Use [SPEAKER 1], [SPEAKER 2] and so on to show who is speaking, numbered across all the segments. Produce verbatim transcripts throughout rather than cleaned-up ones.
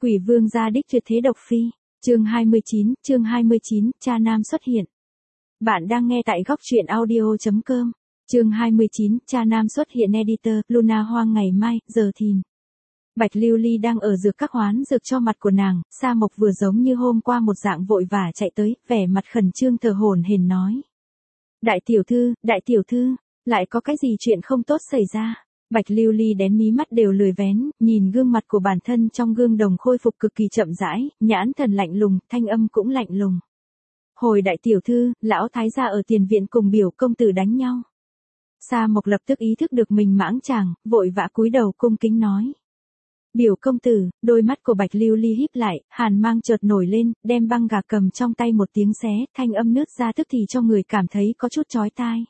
[SPEAKER 1] Quỷ vương gia đích tuyệt thế độc phi, chương hai mươi chín, chương hai mươi chín, cha nam xuất hiện. Bạn đang nghe tại góc truyện audio chấm com, chương hai mươi chín, cha nam xuất hiện editor, Luna Hoang ngày mai, giờ thìn. Bạch Lưu Ly đang ở dược các hoán dược cho mặt của nàng, Sa Mộc vừa giống như hôm qua một dạng vội vã chạy tới, vẻ mặt khẩn trương thở hổn hển nói. Đại tiểu thư, đại tiểu thư, lại có cái gì chuyện không tốt xảy ra? Bạch Lưu Ly đén mí mắt đều lười vén, nhìn gương mặt của bản thân trong gương đồng khôi phục cực kỳ chậm rãi, nhãn thần lạnh lùng, thanh âm cũng lạnh lùng. Hồi đại tiểu thư, lão thái gia ở tiền viện cùng biểu công tử đánh nhau. Sa Mộc lập tức ý thức được mình mãng chàng, vội vã cúi đầu cung kính nói. Biểu công tử, đôi mắt của Bạch Lưu Ly híp lại, hàn mang chợt nổi lên, đem băng gà cầm trong tay một tiếng xé, thanh âm nứt ra tức thì cho người cảm thấy có chút chói tai.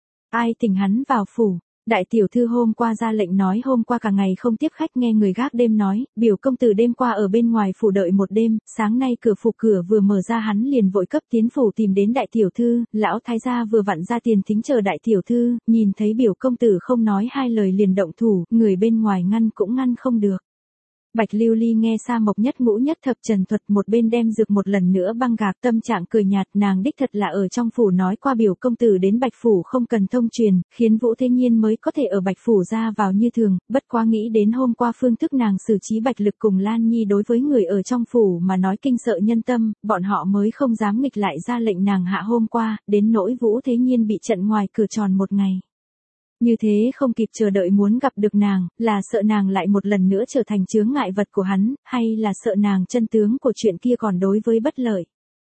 [SPEAKER 1] Ai thỉnh hắn vào phủ? Đại tiểu thư hôm qua ra lệnh nói hôm qua cả ngày không tiếp khách, nghe người gác đêm nói, biểu công tử đêm qua ở bên ngoài phủ đợi một đêm, sáng nay cửa phủ cửa vừa mở ra hắn liền vội cấp tiến phủ tìm đến đại tiểu thư, lão thái gia vừa vặn ra tiền thính chờ đại tiểu thư, nhìn thấy biểu công tử không nói hai lời liền động thủ, người bên ngoài ngăn cũng ngăn không được. Bạch Lưu Ly nghe Sa Mộc nhất ngũ nhất thập trần thuật, một bên đem dược một lần nữa băng gạc, tâm trạng cười nhạt, nàng đích thật là ở trong phủ nói qua biểu công tử đến Bạch phủ không cần thông truyền, khiến Vũ Thế Nhiên mới có thể ở Bạch phủ ra vào như thường, bất quá nghĩ đến hôm qua phương thức nàng xử trí Bạch Lực cùng Lan Nhi đối với người ở trong phủ mà nói kinh sợ nhân tâm, bọn họ mới không dám nghịch lại ra lệnh nàng hạ hôm qua, đến nỗi Vũ Thế Nhiên bị trận ngoài cửa tròn một ngày. Như thế không kịp chờ đợi muốn gặp được nàng, là sợ nàng lại một lần nữa trở thành chướng ngại vật của hắn, hay là sợ nàng chân tướng của chuyện kia còn đối với bất lợi.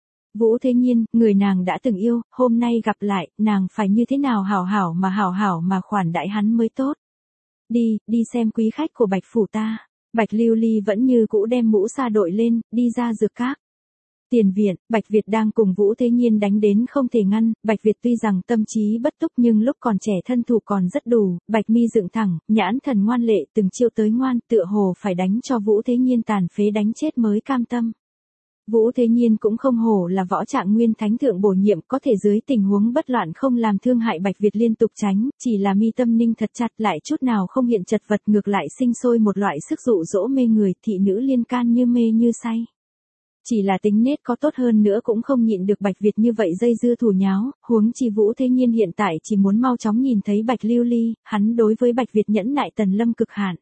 [SPEAKER 1] Vũ Thế Nhiên, người nàng đã từng yêu, hôm nay gặp lại, nàng phải như thế nào hảo hảo mà hảo hảo mà khoản đãi hắn mới tốt. Đi, đi xem quý khách của Bạch phủ ta. Bạch Lưu Ly vẫn như cũ đem mũ sa đội lên, đi ra dược các. Tiền viện, Bạch Việt đang cùng Vũ Thế Nhiên đánh đến không thể ngăn, Bạch Việt tuy rằng tâm trí bất túc nhưng lúc còn trẻ thân thủ còn rất đủ, Bạch mi dựng thẳng, nhãn thần ngoan lệ từng chiêu tới ngoan, tựa hồ phải đánh cho Vũ Thế Nhiên tàn phế đánh chết mới cam tâm. Vũ Thế Nhiên cũng không hổ là võ trạng nguyên thánh thượng bổ nhiệm, có thể dưới tình huống bất loạn không làm thương hại Bạch Việt liên tục tránh, chỉ là mi tâm ninh thật chặt lại chút nào không hiện chật vật, ngược lại sinh sôi một loại sức dụ dỗ mê người, thị nữ liên can như mê như say. Chỉ là tính nết có tốt hơn nữa cũng không nhịn được Bạch Việt như vậy dây dưa thủ nháo, huống chi Vũ Thế Nhiên hiện tại chỉ muốn mau chóng nhìn thấy Bạch Lưu Ly, hắn đối với Bạch Việt nhẫn nại tần lâm cực hạn.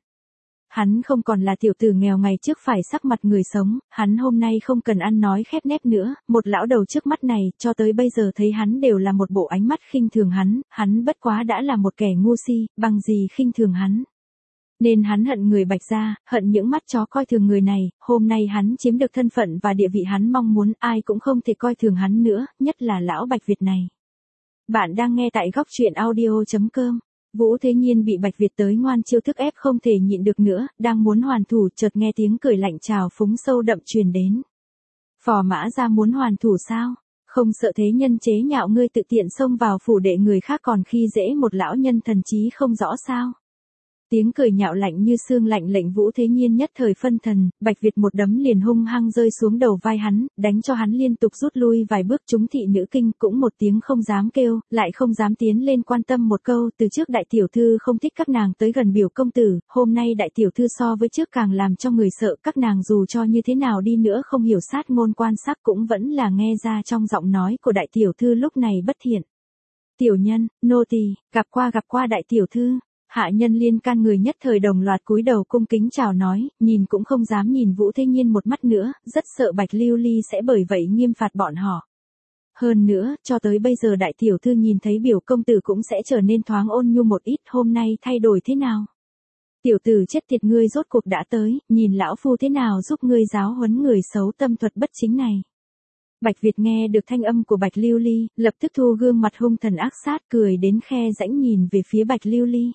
[SPEAKER 1] Hắn không còn là tiểu tử nghèo ngày trước phải sắc mặt người sống, hắn hôm nay không cần ăn nói khép nép nữa, một lão đầu trước mắt này, cho tới bây giờ thấy hắn đều là một bộ ánh mắt khinh thường hắn, hắn bất quá đã là một kẻ ngu si, bằng gì khinh thường hắn. Nên hắn hận người Bạch gia, hận những mắt chó coi thường người này, hôm nay hắn chiếm được thân phận và địa vị hắn mong muốn, ai cũng không thể coi thường hắn nữa, nhất là lão Bạch Việt này. Bạn đang nghe tại góc truyện audio chấm com. Vũ Thế Nhiên bị Bạch Việt tới ngoan chiêu thức ép không thể nhịn được nữa, đang muốn hoàn thủ, chợt nghe tiếng cười lạnh trào phúng sâu đậm truyền đến. Phò mã gia muốn hoàn thủ sao? Không sợ thế nhân chế nhạo ngươi tự tiện xông vào phủ đệ người khác còn khi dễ một lão nhân thần trí không rõ sao? Tiếng cười nhạo lạnh như xương lạnh lệnh Vũ Thế Nhiên nhất thời phân thần, Bạch Việt một đấm liền hung hăng rơi xuống đầu vai hắn, đánh cho hắn liên tục rút lui vài bước, chúng thị nữ kinh cũng một tiếng không dám kêu, lại không dám tiến lên quan tâm một câu, từ trước đại tiểu thư không thích các nàng tới gần biểu công tử, hôm nay đại tiểu thư so với trước càng làm cho người sợ, các nàng dù cho như thế nào đi nữa không hiểu sát ngôn quan sắc cũng vẫn là nghe ra trong giọng nói của đại tiểu thư lúc này bất thiện. Tiểu nhân, nô tỳ, gặp qua gặp qua đại tiểu thư. Hạ nhân liên can người nhất thời đồng loạt cúi đầu cung kính chào nói, nhìn cũng không dám nhìn Vũ Thế Nhiên một mắt nữa, rất sợ Bạch Lưu Ly sẽ bởi vậy nghiêm phạt bọn họ. Hơn nữa, cho tới bây giờ đại tiểu thư nhìn thấy biểu công tử cũng sẽ trở nên thoáng ôn nhu một ít, hôm nay thay đổi thế nào? Tiểu tử chết tiệt, ngươi rốt cuộc đã tới, nhìn lão phu thế nào giúp ngươi giáo huấn người xấu tâm thuật bất chính này. Bạch Việt nghe được thanh âm của Bạch Lưu Ly, lập tức thu gương mặt hung thần ác sát, cười đến khe rãnh nhìn về phía Bạch Lưu Ly.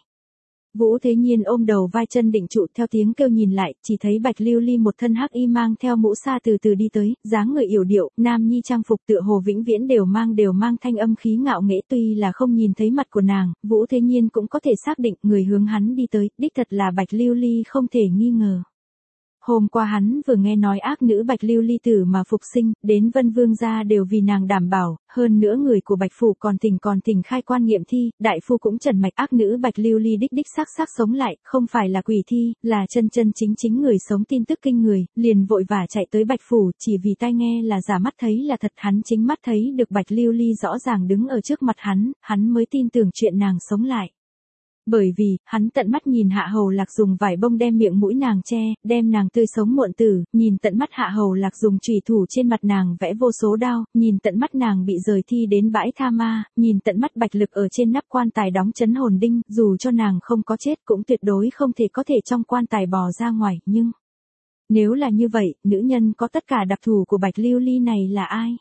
[SPEAKER 1] Vũ Thế Nhiên ôm đầu vai chân định trụ, theo tiếng kêu nhìn lại, chỉ thấy Bạch Lưu Ly một thân hắc y mang theo mũ sa từ từ đi tới, dáng người yểu điệu, nam nhi trang phục tựa hồ vĩnh viễn đều mang đều mang thanh âm khí ngạo nghễ, tuy là không nhìn thấy mặt của nàng, Vũ Thế Nhiên cũng có thể xác định người hướng hắn đi tới, đích thật là Bạch Lưu Ly không thể nghi ngờ. Hôm qua hắn vừa nghe nói ác nữ Bạch Lưu Ly tử mà phục sinh, đến Vân Vương gia đều vì nàng đảm bảo, hơn nữa người của Bạch Phủ còn tỉnh còn tỉnh khai quan nghiệm thi, đại phu cũng trần mạch ác nữ Bạch Lưu Ly đích đích xác xác sống lại, không phải là quỷ thi, là chân chân chính chính người sống tin tức kinh người, liền vội vã chạy tới Bạch Phủ, chỉ vì tai nghe là giả mắt thấy là thật, hắn chính mắt thấy được Bạch Lưu Ly rõ ràng đứng ở trước mặt hắn, hắn mới tin tưởng chuyện nàng sống lại. Bởi vì, hắn tận mắt nhìn Hạ Hầu Lạc dùng vải bông đem miệng mũi nàng che, đem nàng tươi sống muộn tử, nhìn tận mắt Hạ Hầu Lạc dùng chủy thủ trên mặt nàng vẽ vô số đao, nhìn tận mắt nàng bị rời thi đến bãi tha ma, nhìn tận mắt Bạch Lực ở trên nắp quan tài đóng chấn hồn đinh, dù cho nàng không có chết cũng tuyệt đối không thể có thể trong quan tài bò ra ngoài, nhưng... Nếu là như vậy, nữ nhân có tất cả đặc thù của Bạch Lưu Ly này là ai?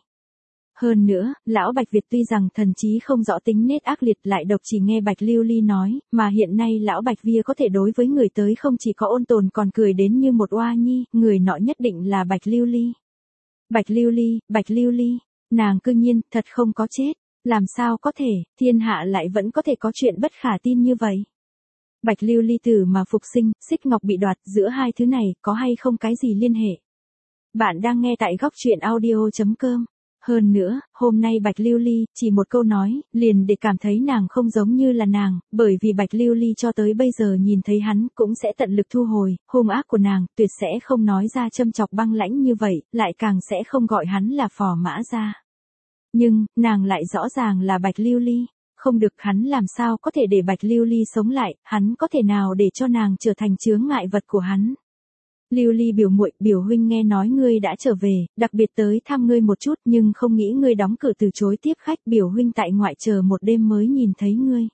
[SPEAKER 1] Hơn nữa, lão Bạch Việt tuy rằng thần trí không rõ tính nết ác liệt lại độc chỉ nghe Bạch Lưu Ly nói, mà hiện nay lão Bạch Via có thể đối với người tới không chỉ có ôn tồn còn cười đến như một oa nhi, người nọ nhất định là Bạch Lưu Ly. Bạch Lưu Ly, Bạch Lưu Ly, nàng cư nhiên, thật không có chết, làm sao có thể, thiên hạ lại vẫn có thể có chuyện bất khả tin như vậy. Bạch Lưu Ly tử mà phục sinh, xích ngọc bị đoạt, giữa hai thứ này có hay không cái gì liên hệ? Bạn đang nghe tại góc truyện audio chấm com. Hơn nữa, hôm nay Bạch Lưu Ly, chỉ một câu nói, liền để cảm thấy nàng không giống như là nàng, bởi vì Bạch Lưu Ly cho tới bây giờ nhìn thấy hắn, cũng sẽ tận lực thu hồi, hung ác của nàng, tuyệt sẽ không nói ra châm chọc băng lãnh như vậy, lại càng sẽ không gọi hắn là Phò Mã Gia. Nhưng, nàng lại rõ ràng là Bạch Lưu Ly, không được, hắn làm sao có thể để Bạch Lưu Ly sống lại, hắn có thể nào để cho nàng trở thành chướng ngại vật của hắn. Lưu Ly biểu muội, biểu huynh nghe nói ngươi đã trở về, đặc biệt tới thăm ngươi một chút, nhưng không nghĩ ngươi đóng cửa từ chối tiếp khách, biểu huynh tại ngoại chờ một đêm mới nhìn thấy ngươi.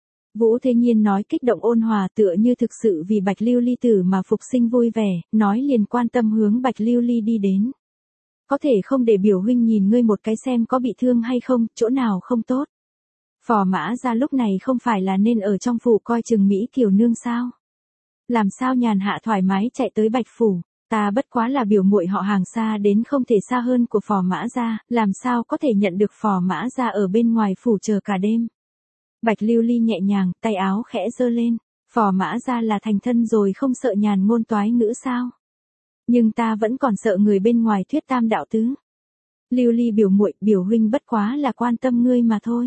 [SPEAKER 1] Vũ Thế Nhiên nói kích động ôn hòa tựa như thực sự vì Bạch Lưu Ly tử mà phục sinh vui vẻ, nói liền quan tâm hướng Bạch Lưu Ly đi đến. Có thể không để biểu huynh nhìn ngươi một cái xem có bị thương hay không, chỗ nào không tốt. Phò Mã Gia lúc này không phải là nên ở trong phủ coi chừng Mỹ Kiều Nương sao? Làm sao nhàn hạ thoải mái chạy tới Bạch Phủ, ta bất quá là biểu muội họ hàng xa đến không thể xa hơn của Phò Mã Gia, làm sao có thể nhận được Phò Mã Gia ở bên ngoài phủ chờ cả đêm. Bạch Lưu Ly nhẹ nhàng, tay áo khẽ giơ lên, Phò Mã Gia là thành thân rồi không sợ nhàn ngôn toái ngữ sao? Nhưng ta vẫn còn sợ người bên ngoài thuyết tam đạo tứ. Lưu Ly biểu muội, biểu huynh bất quá là quan tâm ngươi mà thôi.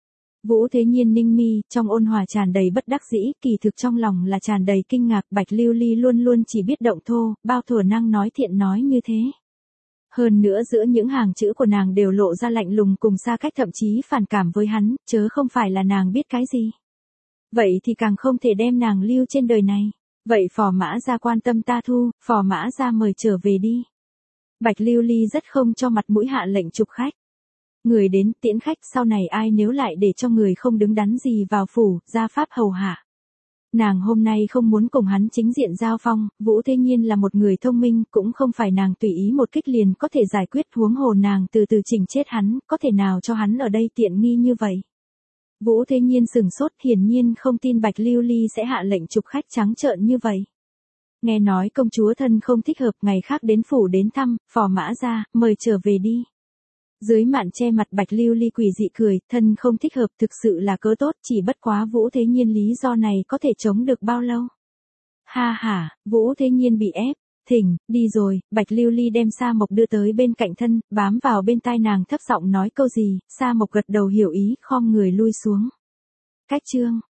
[SPEAKER 1] Vũ Thế Nhiên ninh mi, trong ôn hòa tràn đầy bất đắc dĩ, kỳ thực trong lòng là tràn đầy kinh ngạc, Bạch Lưu Ly luôn luôn chỉ biết động thô, bao thuở năng nói thiện nói như thế. Hơn nữa giữa những hàng chữ của nàng đều lộ ra lạnh lùng cùng xa cách, thậm chí phản cảm với hắn, chớ không phải là nàng biết cái gì. Vậy thì càng không thể đem nàng lưu trên đời này. Vậy Phò Mã Gia quan tâm ta thu, Phò Mã Gia mời trở về đi. Bạch Lưu Ly rất không cho mặt mũi hạ lệnh chụp khách. Người đến tiễn khách, sau này ai nếu lại để cho người không đứng đắn gì vào phủ, gia pháp hầu hạ. Nàng hôm nay không muốn cùng hắn chính diện giao phong, Vũ Thế Nhiên là một người thông minh, cũng không phải nàng tùy ý một kích liền có thể giải quyết, huống hồ nàng từ từ chỉnh chết hắn, có thể nào cho hắn ở đây tiện nghi như vậy. Vũ Thế Nhiên sừng sốt, hiển nhiên không tin Bạch Lưu Ly sẽ hạ lệnh chụp khách trắng trợn như vậy. Nghe nói công chúa thân không thích hợp, ngày khác đến phủ đến thăm, Phò Mã Gia, mời trở về đi. Dưới màn che mặt Bạch Lưu Ly quỷ dị cười, thân không thích hợp thực sự là cớ tốt, chỉ bất quá Vũ Thế Nhiên lý do này có thể chống được bao lâu. Ha ha, Vũ Thế Nhiên bị ép, thỉnh, đi rồi, Bạch Lưu Ly đem Sa Mộc đưa tới bên cạnh thân, bám vào bên tai nàng thấp giọng nói câu gì, Sa Mộc gật đầu hiểu ý, khom người lui xuống. Cách chương